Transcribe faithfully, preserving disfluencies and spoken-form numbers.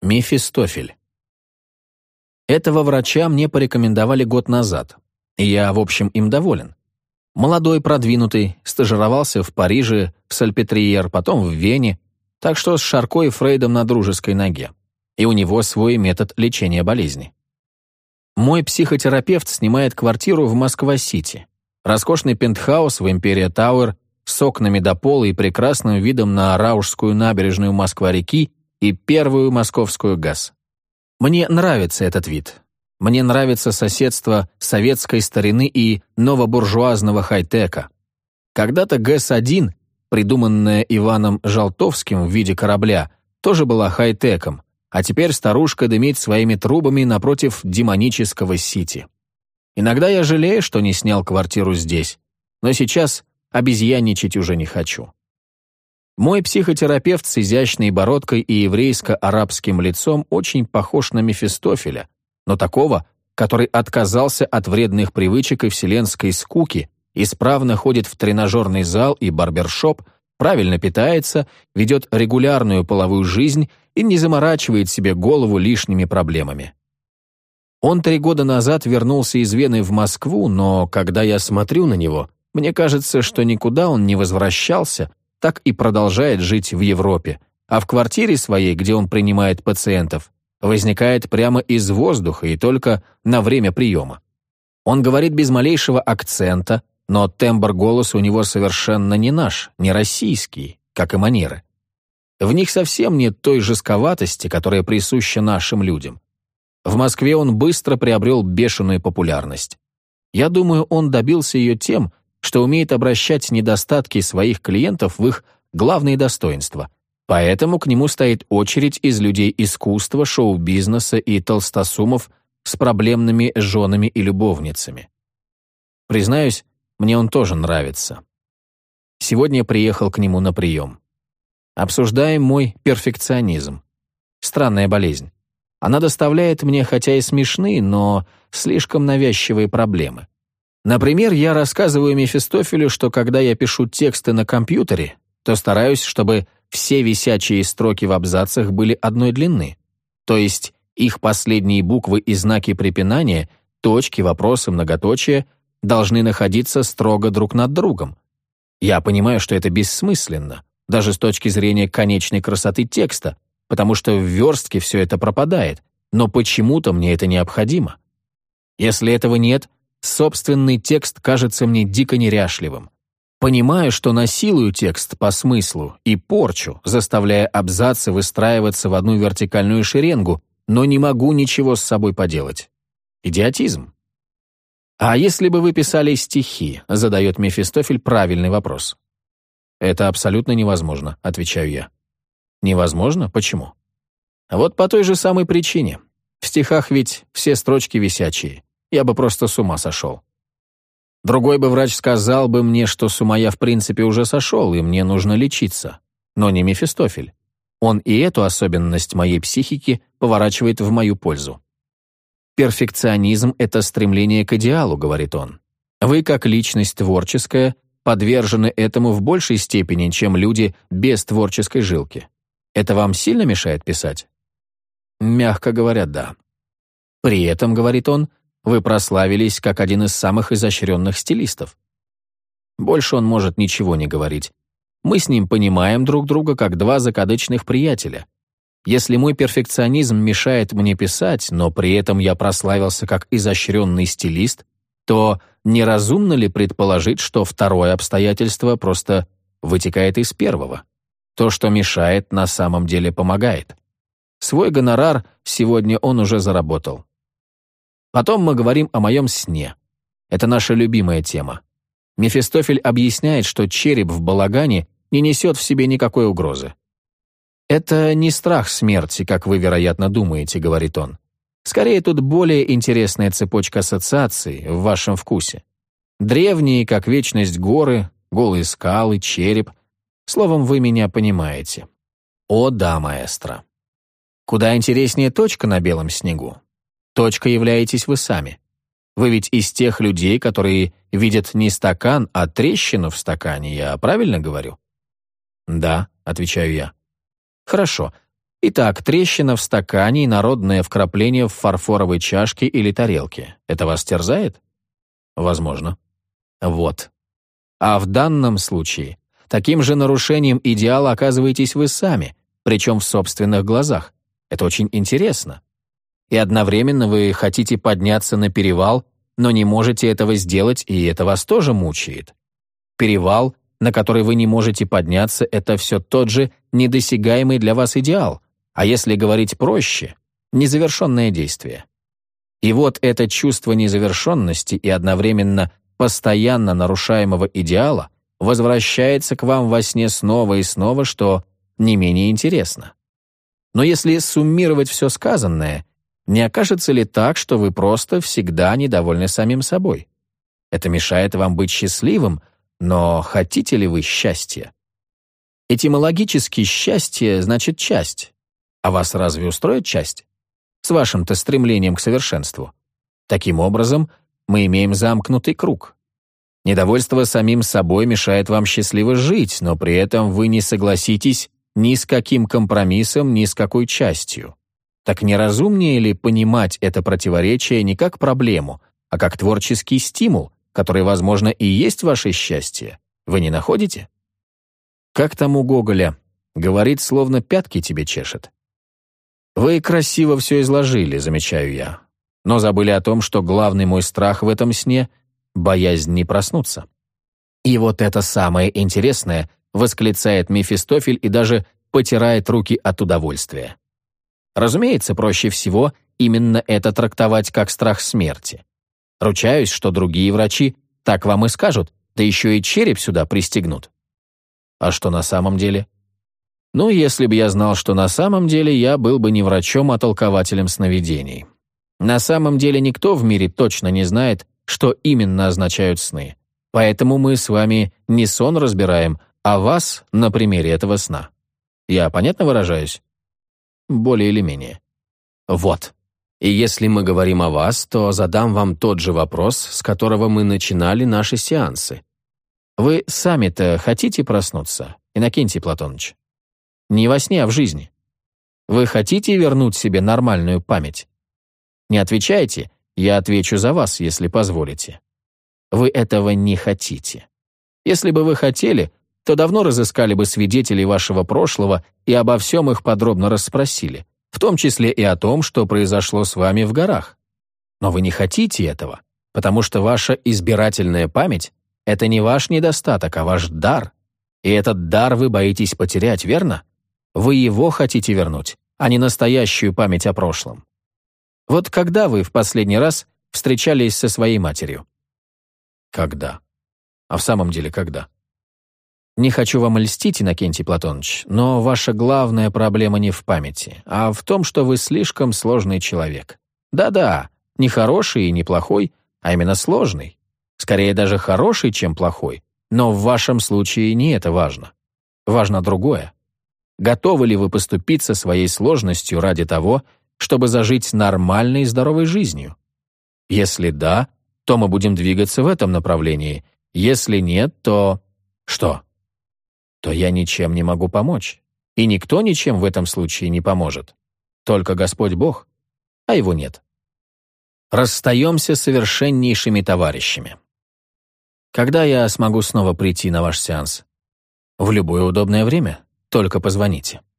Мефистофель. Этого врача мне порекомендовали год назад, и я, в общем, им доволен. Молодой, продвинутый, стажировался в Париже, в Сальпетриер, потом в Вене, так что с Шарко и Фрейдом на дружеской ноге. И у него свой метод лечения болезни. Мой психотерапевт снимает квартиру в Москва-Сити. Роскошный пентхаус в Империя Тауэр с окнами до пола и прекрасным видом на Раушскую набережную Москва-реки и первую Московскую ГАЗ. Мне нравится этот вид. Мне нравится соседство советской старины и новобуржуазного хай-тека. Когда-то ГЭС один, придуманная Иваном Жалтовским в виде корабля, тоже была хай-теком, а теперь старушка дымит своими трубами напротив демонического Сити. Иногда я жалею, что не снял квартиру здесь, но сейчас обезьянничать уже не хочу. Мой психотерапевт с изящной бородкой и еврейско-арабским лицом очень похож на Мефистофеля, но такого, который отказался от вредных привычек и вселенской скуки, исправно ходит в тренажерный зал и барбершоп, правильно питается, ведет регулярную половую жизнь и не заморачивает себе голову лишними проблемами. Он три года назад вернулся из Вены в Москву, но когда я смотрю на него, мне кажется, что никуда он не возвращался, так и продолжает жить в Европе, а в квартире своей, где он принимает пациентов, возникает прямо из воздуха и только на время приема. Он говорит без малейшего акцента, но тембр голоса у него совершенно не наш, не российский, как и манеры. В них совсем нет той жестковатости, которая присуща нашим людям. В Москве он быстро приобрел бешеную популярность. Я думаю, он добился ее тем, что умеет обращать недостатки своих клиентов в их главные достоинства. Поэтому к нему стоит очередь из людей искусства, шоу-бизнеса и толстосумов с проблемными женами и любовницами. Признаюсь, мне он тоже нравится. Сегодня я приехал к нему на прием. Обсуждаем мой перфекционизм. Странная болезнь. Она доставляет мне, хотя и смешные, но слишком навязчивые проблемы. Например, я рассказываю Мефистофелю, что когда я пишу тексты на компьютере, то стараюсь, чтобы все висячие строки в абзацах были одной длины, то есть их последние буквы и знаки препинания, точки, вопросы, многоточия должны находиться строго друг над другом. Я понимаю, что это бессмысленно, даже с точки зрения конечной красоты текста, потому что в верстке все это пропадает, но почему-то мне это необходимо. Если этого нет, собственный текст кажется мне дико неряшливым. Понимаю, что насилую текст по смыслу и порчу, заставляя абзацы выстраиваться в одну вертикальную шеренгу, но не могу ничего с собой поделать. Идиотизм. «А если бы вы писали стихи?» — задает Мефистофель правильный вопрос. «Это абсолютно невозможно», — отвечаю я. «Невозможно? Почему?» «Вот по той же самой причине. В стихах ведь все строчки висячие. Я бы просто с ума сошел. Другой бы врач сказал бы мне, что с ума я в принципе уже сошел, и мне нужно лечиться. Но не Мефистофель. Он и эту особенность моей психики поворачивает в мою пользу. «Перфекционизм — это стремление к идеалу», — говорит он. «Вы, как личность творческая, подвержены этому в большей степени, чем люди без творческой жилки. Это вам сильно мешает писать?» «Мягко говоря, да. При этом, — говорит он, — вы прославились как один из самых изощренных стилистов». Больше он может ничего не говорить. Мы с ним понимаем друг друга как два закадычных приятеля. Если мой перфекционизм мешает мне писать, но при этом я прославился как изощренный стилист, то неразумно ли предположить, что второе обстоятельство просто вытекает из первого? То, что мешает, на самом деле помогает. Свой гонорар сегодня он уже заработал. Потом мы говорим о моем сне. Это наша любимая тема. Мефистофель объясняет, что череп в балагане не несет в себе никакой угрозы. «Это не страх смерти, как вы, вероятно, думаете», — говорит он. «Скорее, тут более интересная цепочка ассоциаций в вашем вкусе. Древние, как вечность, горы, голые скалы, череп. Словом, вы меня понимаете. О да, маэстро. Куда интереснее точка на белом снегу. Точка являетесь вы сами. Вы ведь из тех людей, которые видят не стакан, а трещину в стакане, я правильно говорю?» «Да», — отвечаю я. «Хорошо. Итак, трещина в стакане и народное вкрапление в фарфоровой чашке или тарелке. Это вас терзает? Возможно. Вот. А в данном случае таким же нарушением идеала оказываетесь вы сами, причем в собственных глазах. Это очень интересно. И одновременно вы хотите подняться на перевал, но не можете этого сделать, и это вас тоже мучает. Перевал, на который вы не можете подняться, это все тот же недосягаемый для вас идеал, а если говорить проще, незавершенное действие. И вот это чувство незавершенности и одновременно постоянно нарушаемого идеала возвращается к вам во сне снова и снова, что не менее интересно. Но если суммировать все сказанное, не окажется ли так, что вы просто всегда недовольны самим собой? Это мешает вам быть счастливым, но хотите ли вы счастья? Этимологически счастье значит часть. А вас разве устроит часть? С вашим-то стремлением к совершенству. Таким образом, мы имеем замкнутый круг. Недовольство самим собой мешает вам счастливо жить, но при этом вы не согласитесь ни с каким компромиссом, ни с какой частью. Так не разумнее ли понимать это противоречие не как проблему, а как творческий стимул, который, возможно, и есть ваше счастье? Вы не находите? Как там у Гоголя? Говорит, словно пятки тебе чешет. Вы красиво все изложили, замечаю я, но забыли о том, что главный мой страх в этом сне — боязнь не проснуться. И вот это самое интересное, восклицает Мефистофель и даже потирает руки от удовольствия. Разумеется, проще всего именно это трактовать как страх смерти. Ручаюсь, что другие врачи так вам и скажут, да еще и череп сюда пристегнут. А что на самом деле? Ну, если бы я знал, что на самом деле, я был бы не врачом, а толкователем сновидений. На самом деле никто в мире точно не знает, что именно означают сны. Поэтому мы с вами не сон разбираем, а вас на примере этого сна. Я понятно выражаюсь? Более или менее. Вот. И если мы говорим о вас, то задам вам тот же вопрос, с которого мы начинали наши сеансы. Вы сами-то хотите проснуться, Иннокентий Платоныч? Не во сне, а в жизни. Вы хотите вернуть себе нормальную память? Не отвечайте, я отвечу за вас, если позволите. Вы этого не хотите. Если бы вы хотели, то давно разыскали бы свидетелей вашего прошлого и обо всем их подробно расспросили, в том числе и о том, что произошло с вами в горах. Но вы не хотите этого, потому что ваша избирательная память — это не ваш недостаток, а ваш дар. И этот дар вы боитесь потерять, верно? Вы его хотите вернуть, а не настоящую память о прошлом. Вот когда вы в последний раз встречались со своей матерью? Когда? А в самом деле когда? Не хочу вам льстить, Иннокентий Платоныч, но ваша главная проблема не в памяти, а в том, что вы слишком сложный человек. Да-да, не хороший и не плохой, а именно сложный. Скорее даже хороший, чем плохой. Но в вашем случае не это важно. Важно другое. Готовы ли вы поступиться своей сложностью ради того, чтобы зажить нормальной и здоровой жизнью? Если да, то мы будем двигаться в этом направлении. Если нет, то... Что? То я ничем не могу помочь. И никто ничем в этом случае не поможет. Только Господь Бог, а Его нет. Расстаемся с совершеннейшими товарищами. Когда я смогу снова прийти на ваш сеанс? В любое удобное время. Только позвоните.